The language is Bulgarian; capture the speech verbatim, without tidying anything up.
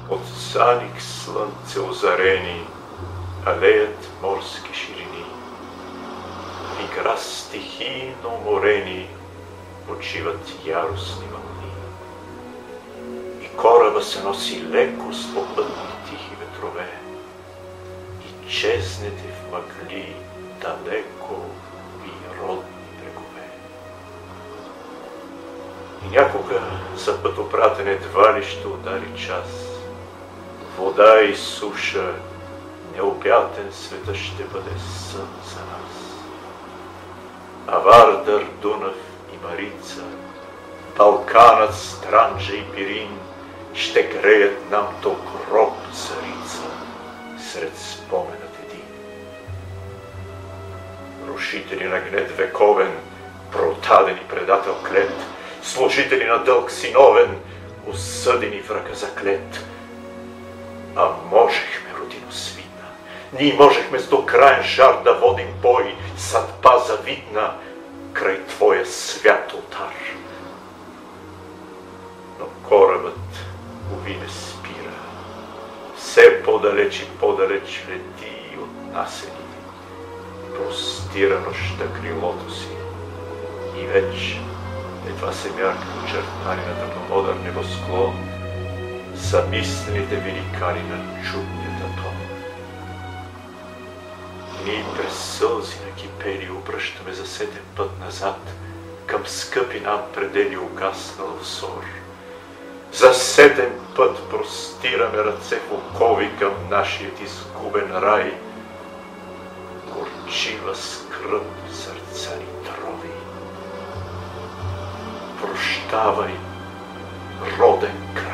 От саник слънце озарени алеят морски ширини. Игра стихийно уморени почиват яростни вълни. И кораба се носи леко с попътни тихи ветрове. И чезнете в мъгли далеко и родни брегове. И някога за пътопратен едва ли ще удари час. Вода и суша, необятен света ще бъде сън за нас. А Вардар, Дунав и Марица, Балканът, Странджа и Пирин ще греят нам до гроб царица сред споменът един. Рушители на гнет вековен, продадени предател клет, служители на дълг синовен, осъдени в ръка заклет. А можехме, родино свидна, ние можехме с докраен жар да водим бой, съдба завидна, край твоя свят олтар. Но корабът, уви, не спира, все по-далеч и по-далеч лети от нас един. Простира нощта крилото си и вече едва се мярка очертанията по модър небосклон, замислените великани на чудния тон. Ние през сълзи накипели обръщаме за сетен път назад към скъпи нам предели угаснал взор. За сетен път простираме ръце в окови към нашият изгубен рай. Горчива скръб сърца ни трови. Прощавай, роден край.